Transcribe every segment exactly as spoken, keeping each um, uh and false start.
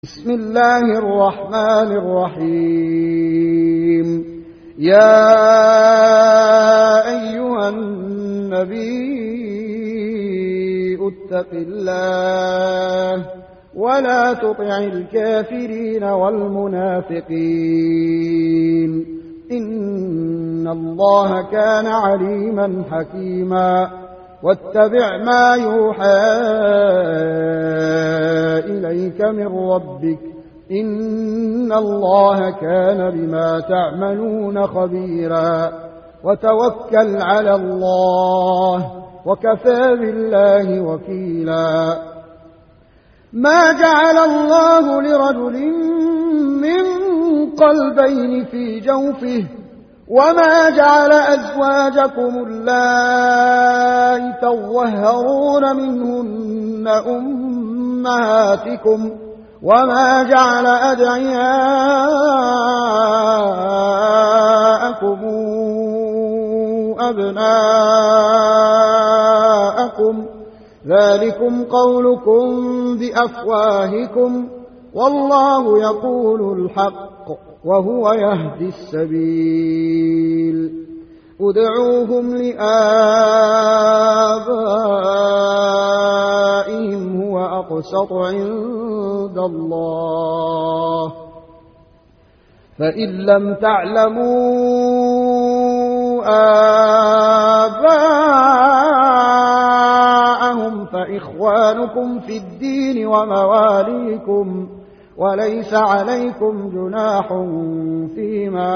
بسم الله الرحمن الرحيم. يا أيها النبي اتق الله ولا تطع الكافرين والمنافقين إن الله كان عليما حكيما. واتبع ما يوحى إليك من ربك إن الله كان بما تعملون خبيرا. وتوكل على الله وكفى بالله وكيلا. ما جعل الله لرجل من قلبين في جوفه وما جعل أزواجكم اللائي تظهرون منهن أمهاتكم وما جعل أدعياءكم أبناءكم ذلكم قولكم بأفواهكم والله يقول الحق وهو يهدي السبيل. ادعوهم لآبائهم هو أقسط عند الله فإن لم تعلموا آباءهم فإخوانكم في الدين ومواليكم وليس عليكم جناح فيما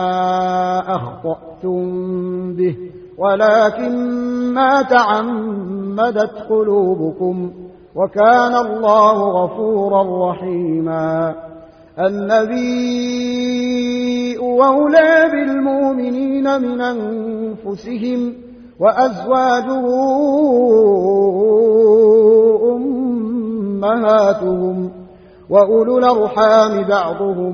أخطأتم به ولكن ما تعمدت قلوبكم وكان الله غفورا رحيما. النبي أولى بالمؤمنين من أنفسهم وأزواجه أمهاتهم وأولو الأرحام بعضهم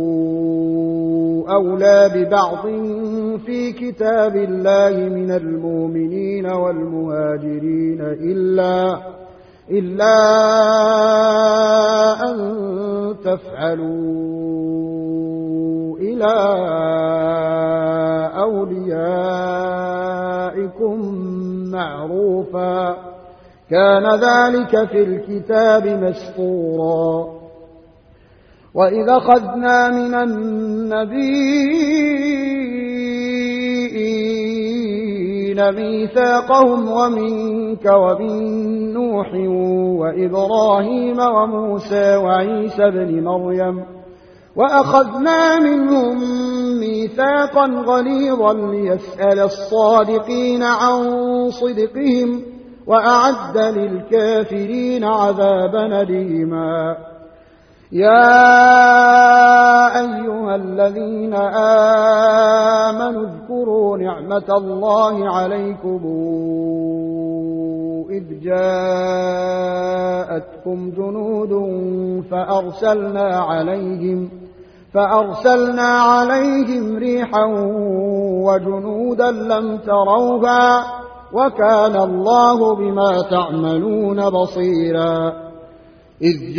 أولى ببعض في كتاب الله من المؤمنين والمهاجرين إلا, إلا أن تفعلوا إلى أوليائكم معروفا كان ذلك في الكتاب مسطورا. وإذا أخذنا من النبيين ميثاقهم ومنك ومن نوح وإبراهيم وموسى وعيسى بن مريم وأخذنا منهم ميثاقا غليظا ليسأل الصادقين عن صدقهم وأعد للكافرين عذابا أليما. يا أيها الذين آمنوا اذكروا نعمة الله عليكم إذ جاءتكم جنود فأرسلنا عليهم فأرسلنا عليهم ريحا وجنودا لم تروها وكان الله بما تعملون بصيرا. إذ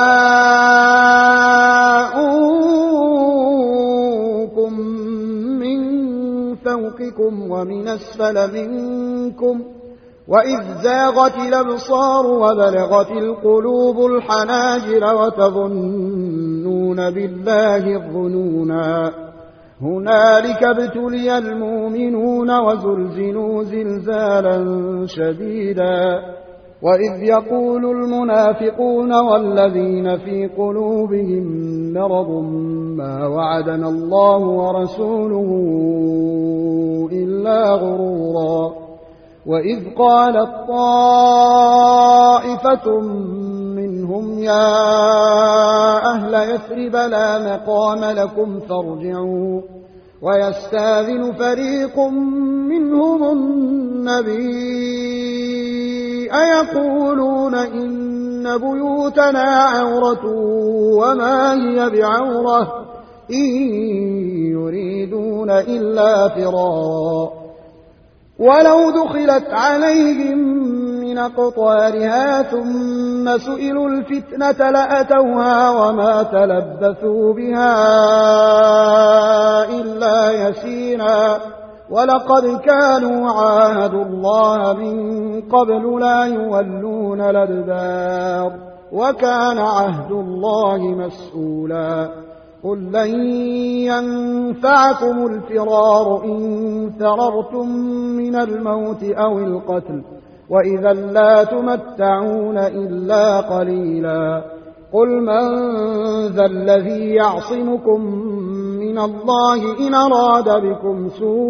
جاءوكم من فوقكم ومن أسفل منكم وإذ زاغت الأبصار وبلغت القلوب الحناجر وتظنون بالله الظنونا. هنالك ابتلي المؤمنون وزلزلوا زلزالا شديدا. وإذ يقول المنافقون والذين في قلوبهم مرض ما وعدنا الله ورسوله إلا غرورا. وإذ قالت طائفة منهم يا أهل يثرب لا مقام لكم فارجعوا ويستاذن فريق منهم النبي أيقولون إن بيوتنا عورة وما هي بعورة إن يريدون إلا فرارا ولو دخلت عليهم من من أقطارها ثم سئلوا الفتنة لأتوها وما تلبثوا بها إلا يسيرا ولقد كانوا عاهدوا الله من قبل لا يولون الأدبار وكان عهد الله مسؤولا قل لن ينفعكم الفرار إن فررتم من الموت أو القتل وإذا لا تمتعون إلا قليلا قل من ذا الذي يعصمكم من الله إن أراد بكم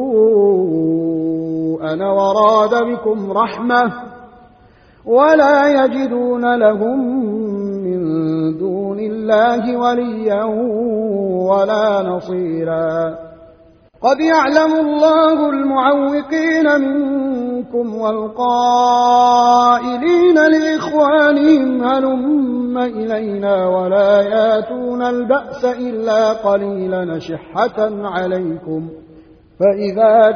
سوءا وراد بكم رحمة ولا يجدون لهم من دون الله وليا ولا نصيرا قد يعلم الله المعوقين منكم والقائلين لإخوانهم هلم إلينا ولا ياتون البأس إلا قليلا نشحة عليكم فإذا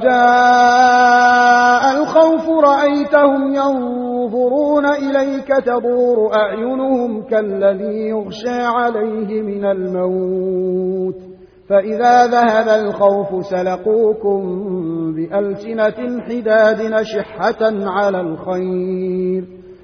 جاء الخوف رأيتهم ينظرون إليك تدور أعينهم كالذي يغشى عليه من الموت فإذا ذهب الخوف سلقوكم بألسنة حداد نشحة على الخير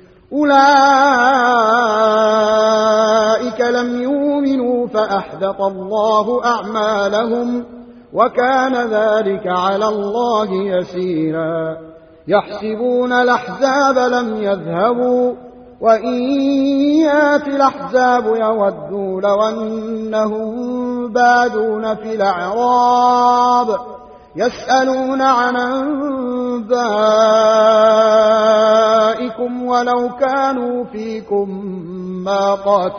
أولئك لم يؤمنوا فأحبط الله أعمالهم وكان ذلك على الله يسيرا يحسبون الأحزاب لم يذهبوا وإن يات الأحزاب يودوا لو أنهم بادون في الأعراب يسألون عن أنبائكم ولو كانوا فيكم ما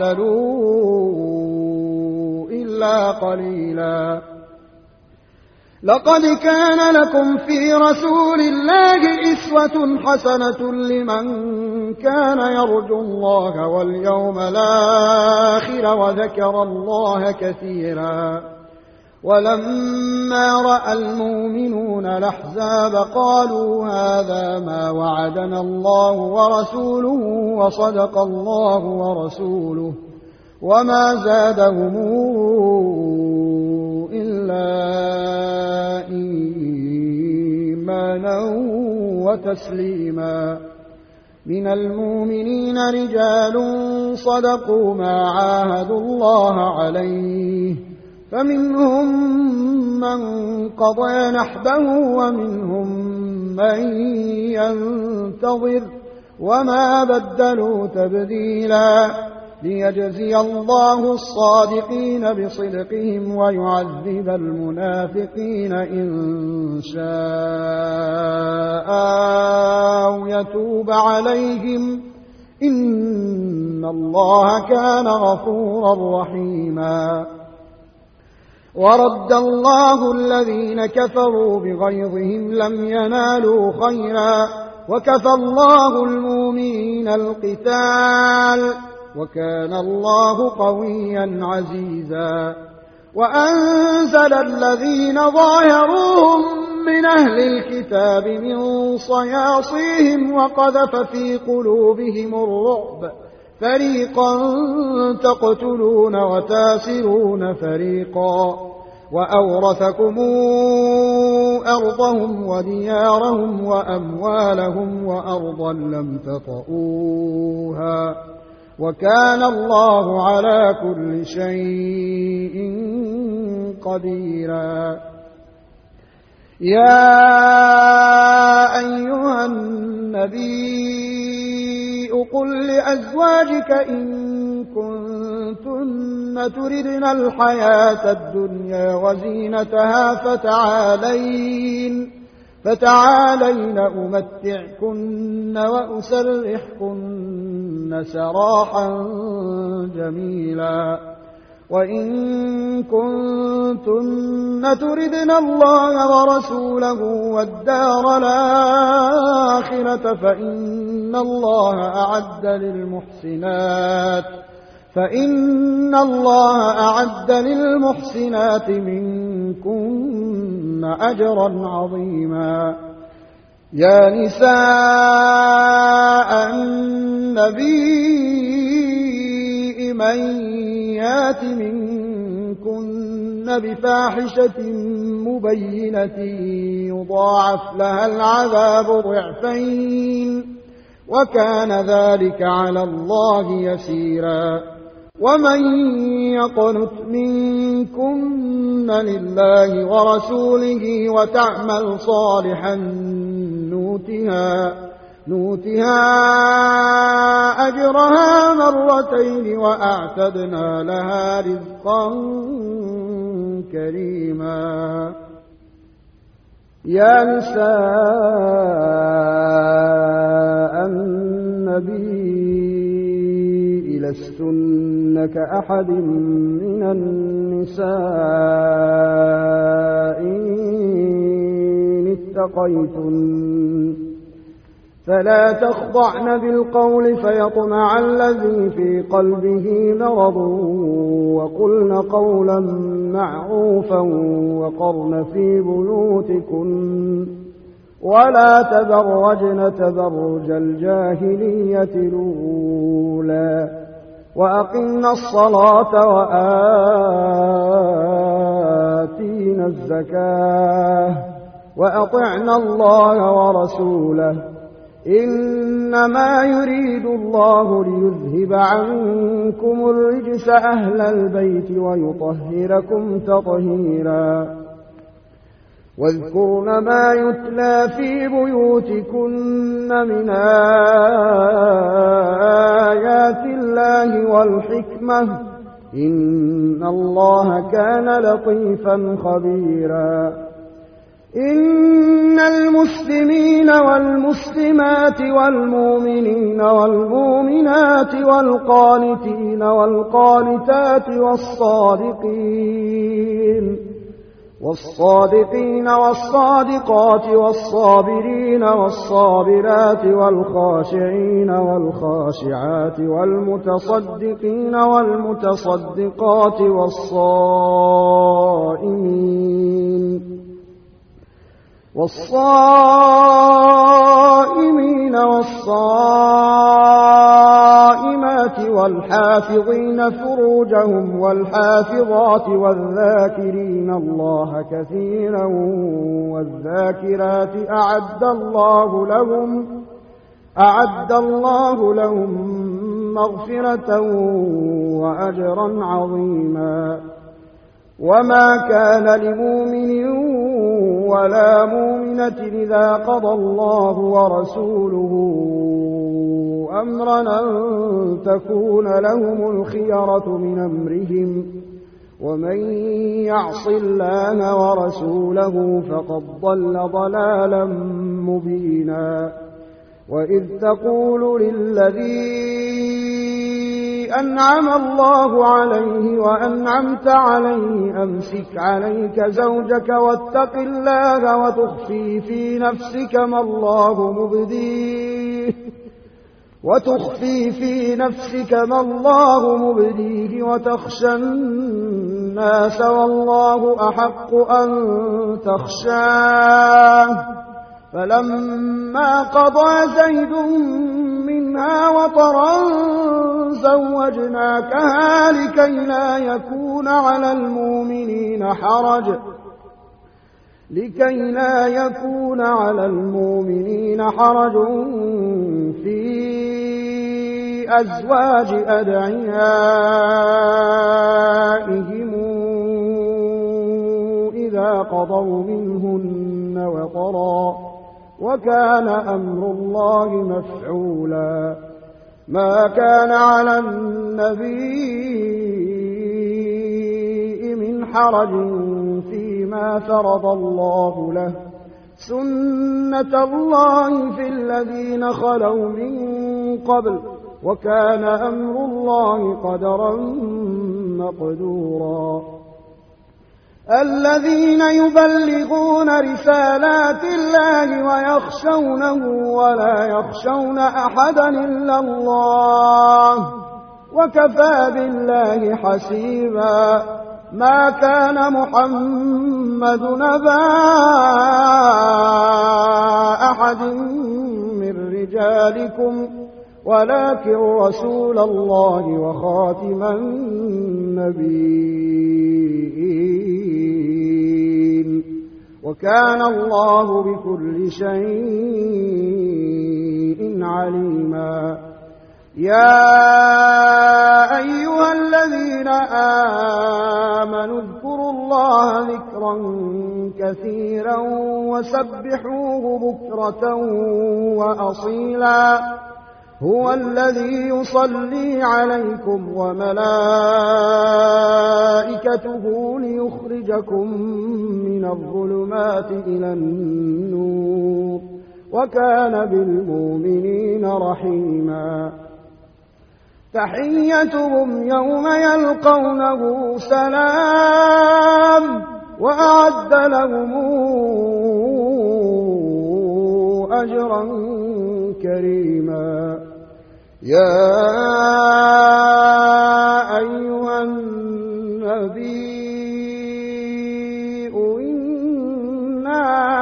قاتلوا إلا قليلا لقد كان لكم في رسول الله أسوة حسنة لمن كان يرجو الله واليوم الآخر وذكر الله كثيرا ولما رأى المؤمنون الأحزاب قالوا هذا ما وعدنا الله ورسوله وصدق الله ورسوله وما زادهم إلا إيمانا وتسليما من المؤمنين رجال صدقوا ما عاهدوا الله عليه فمنهم من قضى نحبه ومنهم من ينتظر وما بدلوا تبديلا ليجزي الله الصادقين بصدقهم ويعذب المنافقين إن شاء أو يتوب عليهم إن الله كان غفورا رحيما ورد الله الذين كفروا بغيظهم لم ينالوا خيرا وكفى الله المؤمنين القتال وكان الله قويا عزيزا وأنزل الذين ظاهروهم من أهل الكتاب من صياصيهم وقذف في قلوبهم الرعب فريقا تقتلون وتاسرون فريقا وأورثكم أرضهم وديارهم وأموالهم وأرضا لم تطئوها وكان الله على كل شيء قديرا يا أيها النبي قل لأزواجك إن كنتن تردن الحياة الدنيا وزينتها فتعالين فتعالين أمتعكن وأسرحكن سراحا جميلا وإن كنتن تردن الله ورسوله والدار الآخرة فإن الله أعد للمحسنات فإن الله أعد للمحسنات منكن أجرا عظيما يا نساء النبي من يات منكن بفاحشة مبينة يضاعف لها العذاب ضعفين وكان ذلك على الله يسيرا ومن يقنت منكن لله ورسوله وتعمل صالحا نوتها, نوتها أجرها مرتين وأعتدنا لها رزقا كريما. يا نساء النبي لستن كأحد من النساء إن اتقيتن فلا تخضعن بالقول فيطمع الذي في قلبه مرض وقلن قولا معروفا وقرن في بيوتكن ولا تبرجن تبرج الجاهلية الأولى وأقمنا الصلاة وآتينا الزكاة وأطعنا الله ورسوله إنما يريد الله ليذهب عنكم الرجس أهل البيت ويطهركم تطهيرا. واذكرن ما يتلى في بيوتكن من آيات الله والحكمة إن الله كان لطيفا خبيرا. إن المسلمين والمسلمات والمؤمنين والمؤمنات والقانتين والقانتات والصادقين والصادقين والصادقات والصابرين والصابرات والخاشعين والخاشعات والمتصدقين والمتصدقات والصائمين والصائمين والصائمات والحافظين فروجهم والحافظات والذاكرين الله كثيرا والذاكرات أعد الله لهم أعد الله لهم مغفرة وأجرا عظيما. وما كان لمؤمن ولا مؤمنة إذا قضى الله ورسوله أمرا أن تكون لهم الخيرة من أمرهم ومن يعص الله ورسوله فقد ضل ضلالا مبينا. وإذ تقول للذي أنعم الله عليه وأنعمت عليه أمسك عليك زوجك واتق الله وتخفي في نفسك ما الله مبديه وتخفي في نفسك ما الله مبديه وتخشى الناس والله أحق أن تخشاه فلما قضى زيد منها وطرا زوجناكها لكي لا يكون على المؤمنين حرج لكي لا يكون على المؤمنين حرج في أزواج أدعيائهم إذا قضوا منهن وطرا وكان أمر الله مفعولا. ما كان على النبي من حرج فيما فرض الله له سنة الله في الذين خلوا من قبل وكان أمر الله قدرا مقدورا. الذين يبلغون رسالات الله ويخشونه ولا يخشون أحدا إلا الله وكفى بالله حسيبا. ما كان محمد نبا أحد من رجالكم ولكن رسول الله وخاتم النبيين وكان الله بكل شيء عليما. يا أيها الذين آمنوا اذكروا الله ذكرا كثيرا وسبحوه بكرة وأصيلا. هو الذي يصلي عليكم وملائكته ليخرجكم من الظلمات إلى النور وكان بالمؤمنين رحيما. تحيتهم يوم يلقونه سلام وأعد لهم أجرا كريما. يا أيها النبي إنا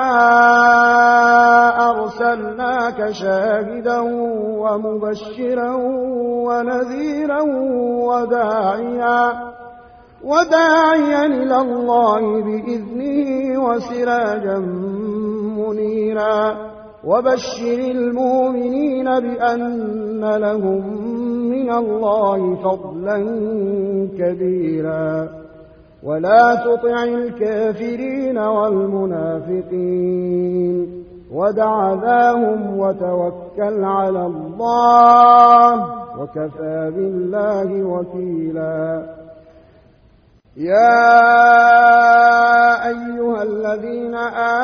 أرسلناك شاهدا ومبشرا ونذيرا وداعيا وداعيا إلى الله بإذنه وسراجا منيرا. وبشر المؤمنين بأن لهم من الله فضلا كبيرا. ولا تطع الكافرين والمنافقين ودع ذاهم وتوكل على الله وكفى بالله وكيلا. يا أيها الذين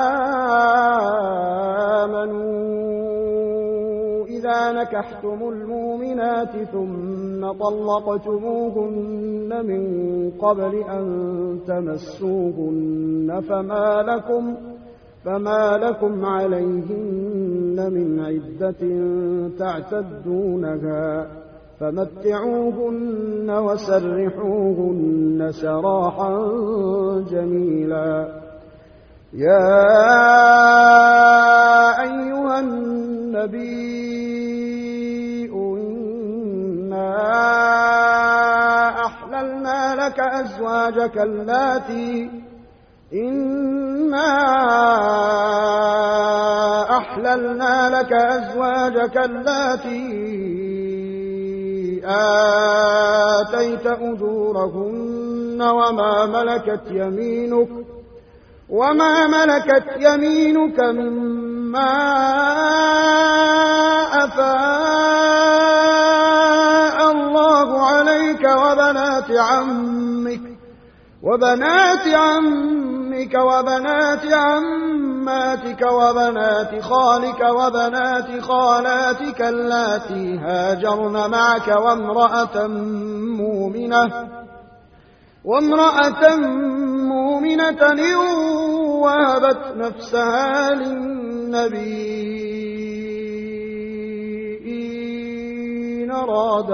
آمنوا إذا نكحتم المؤمنات ثم طلقتموهن من قبل أن تمسوهن فما لكم فما لكم عليهن من عدة تعتدونها فمتعوهن وسرحوهن سراحا جميلا. يا أيها النبي إنا أحللنا لك أزواجك اللاتي إنا أحللنا لك أزواجك اللاتي آتيت أجورهن وما ملكت يمينك وما ملكت يمينك مما أفاء الله عليك وبنات عمك وبنات عمك وبنات عماتك وبنات خالك وبنات خالاتك اللاتي هاجرن معك وامرأة مؤمنة وامرأة مؤمنة إن وهبت نفسها للنبي إن أراد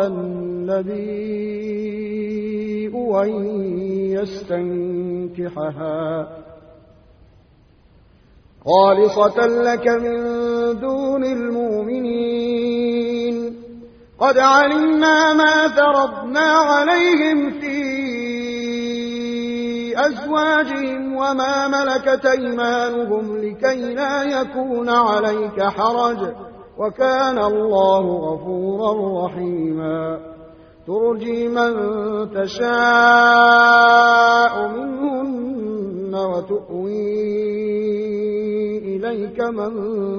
النبي أن يستنكحها خالصة لك من دون المؤمنين. قد علمنا ما فرضنا عليهم في أزواجهم وما ملكت أيمانهم لكي لا يكون عليك حرج وكان الله غفورا رحيما. ترجي من تشاء منهن وتؤوي إليك من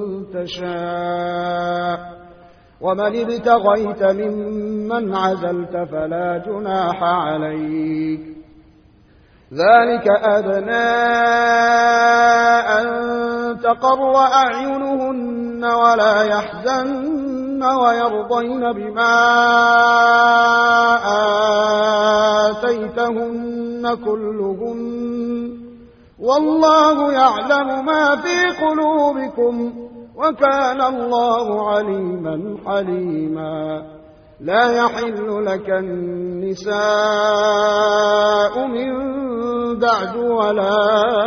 تشاء ومن ابتغيت ممن عزلت فلا جناح عليك. ذلك أدنى أن تقر أعينهن ولا يحزن ويرضين بما آتيتهن كلهن والله يعلم ما في قلوبكم وكان الله عليما حليما. لا يحل لك النساء من بعد ولا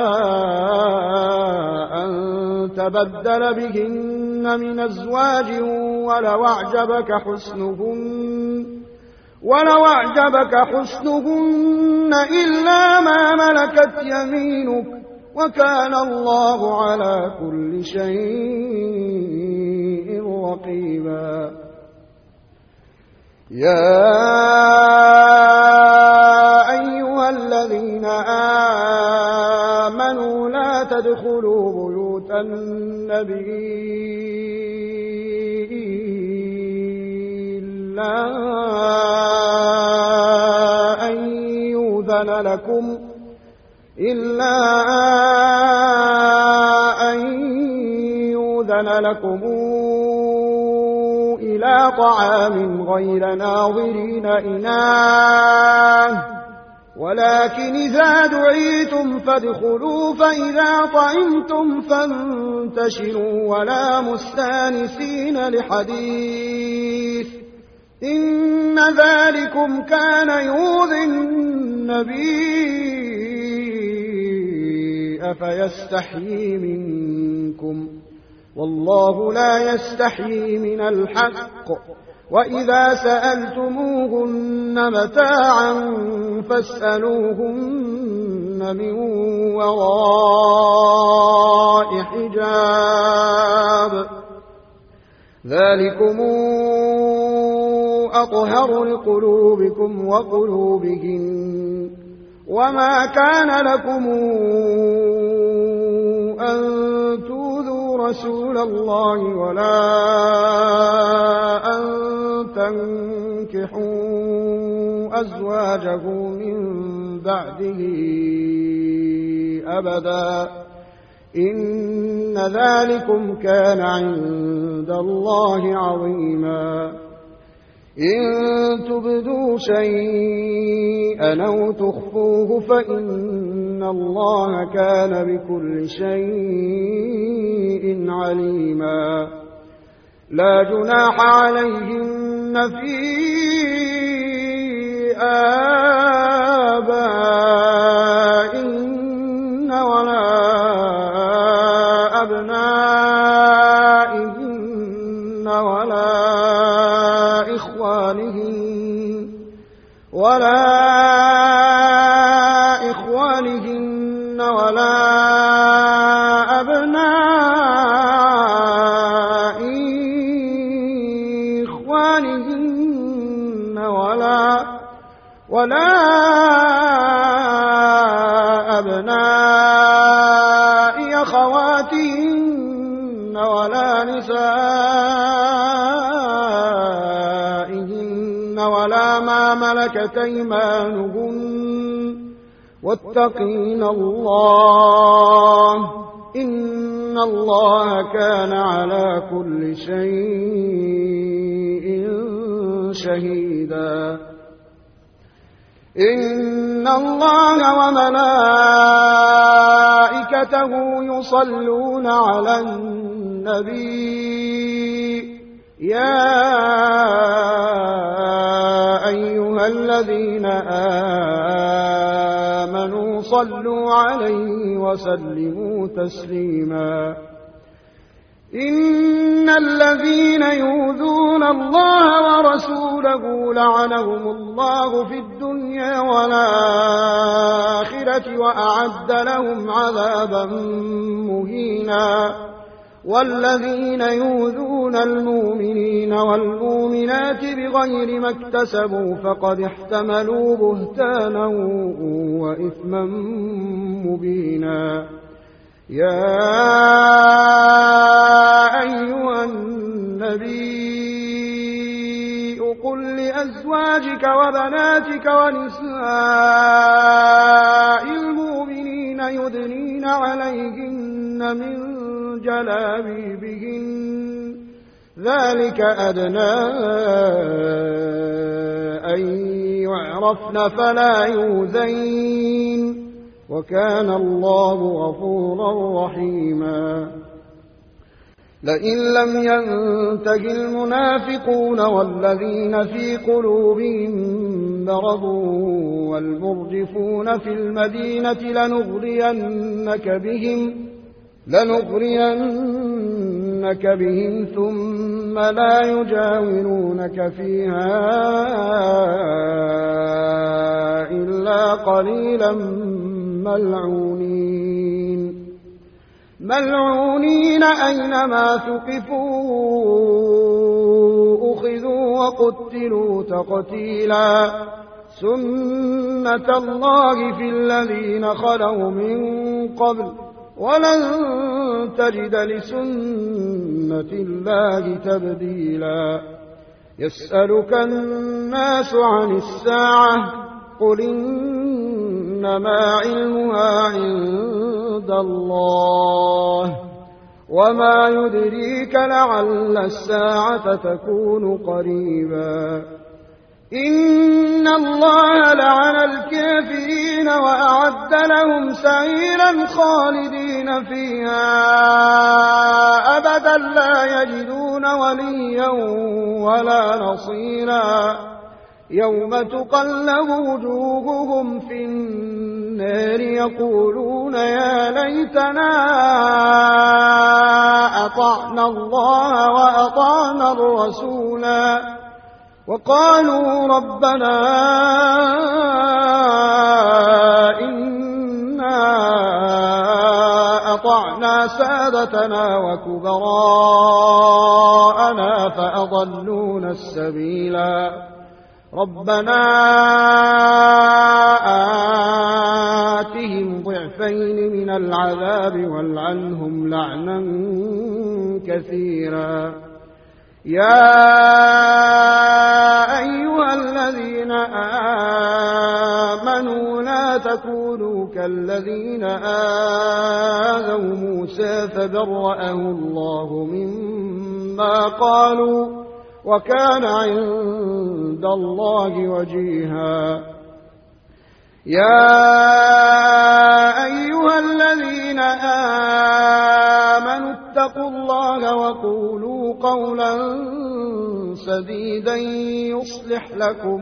أن تبدل بهن من أزواج ولو أعجبك حسنهن ولو أعجبك حسنهن إلا ما ملكت يمينك وكان الله على كل شيء رقيبا. يا أيها الذين آمنوا لا تدخلوا بيوت النبي إلا أن يؤذن لكم إلا أن يؤذن لكم إلى طعام غير ناظرين إناه ولكن إذا دعيتم فادخلوا فإذا طعمتم فانتشروا ولا مستانسين لحديث إن ذلكم كان يؤذي النبي فيستحيي منكم والله لا يستحيي من الحق وإذا سألتموهن متاعا فاسألوهن من وراء حجاب ذلكم أطهر لقلوبكم وقلوبهن وما كان لكم أن تؤذوا رسول الله ولا أن تنكحوا أزواجه من بعده أبدا إن ذلكم كان عند الله عظيما. إن تبدوا شيئا أو تخفوه فإن الله كان بكل شيء عليما. لا جناح عليهن في آبائهن ولا أبنائهن ولا إخوانهن ولا إخوانهن ولا أبناء إخوانهن ولا ولا أبناء أخواتهن ولا نسائهن ولا ما ملكت أيمانهن واتقين الله إن الله كان على كل شيء شهيدا. إن الله وملائكته يصلون على النبي يا أيها الذين آمنوا صلوا عليه وسلموا تسليما. إن الذين يؤذون الله ورسوله لعنهم الله في الدنيا والآخرة وأعد لهم عذابا مهينا. والذين يؤذون المؤمنين والمؤمنات بغير ما اكتسبوا فقد احتملوا بهتانا وإثما مبينا. يا أيها النبي قل لأزواجك وبناتك ونساء المؤمنين يدنين عليهن من جلابيبهن ذلك أدنى أن يعرفن فلا يؤذين وكان الله غفورا رحيما. لئن لم ينته المنافقون والذين في قلوبهم مرض والمرجفون في المدينة لنغرينك بهم لنغرينك بهم ثم لا يجاورونك فيها إلا قليلا ملعونين ملعونين أينما ثقفوا أخذوا وقتلوا تقتيلا سنة الله في الذين خلوا من قبل ولن تجد لسنة الله تبديلا يسألك الناس عن الساعة قل إنما علمها عند الله وما يدريك لعل الساعة تكون قريبا إن الله لعن الكافرين وأعد لهم سعيرا خالدين فيها أبدا لا يجدون وليا ولا نصيرا يوم تقلب وجوههم في النار يقولون يا ليتنا أطعنا الله وأطعنا الرسولا وقالوا ربنا إنا أطعنا سادتنا وكبراءنا فأضلونا السبيلا ربنا آتهم ضعفين من العذاب والعنهم لعنا كثيرا يا أيها الذين آمنوا لا تكونوا كالذين آذوا موسى فبرأه الله مما قالوا وكان عند الله وجيها يا أيها الذين آمنوا اتقوا الله وقولوا قولا سديدا يصلح لكم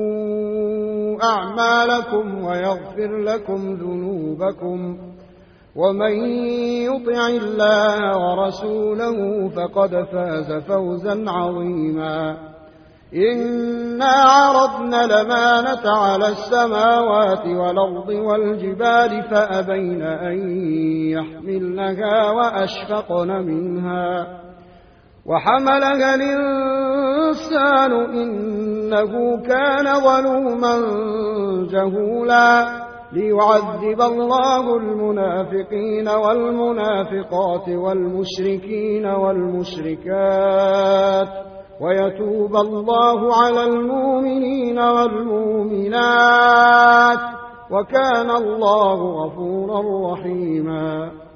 أعمالكم ويغفر لكم ذنوبكم ومن يطع الله ورسوله فقد فاز فوزا عظيما إنا عرضنا الأمانة على السماوات والأرض والجبال فأبين أن يحملنها وأشفقن منها وحملها الإنسان إنه كان ظلوما جهولا ليعذب الله المنافقين والمنافقات والمشركين والمشركات ويتوب الله على المؤمنين والمؤمنات وكان الله غفورا رحيما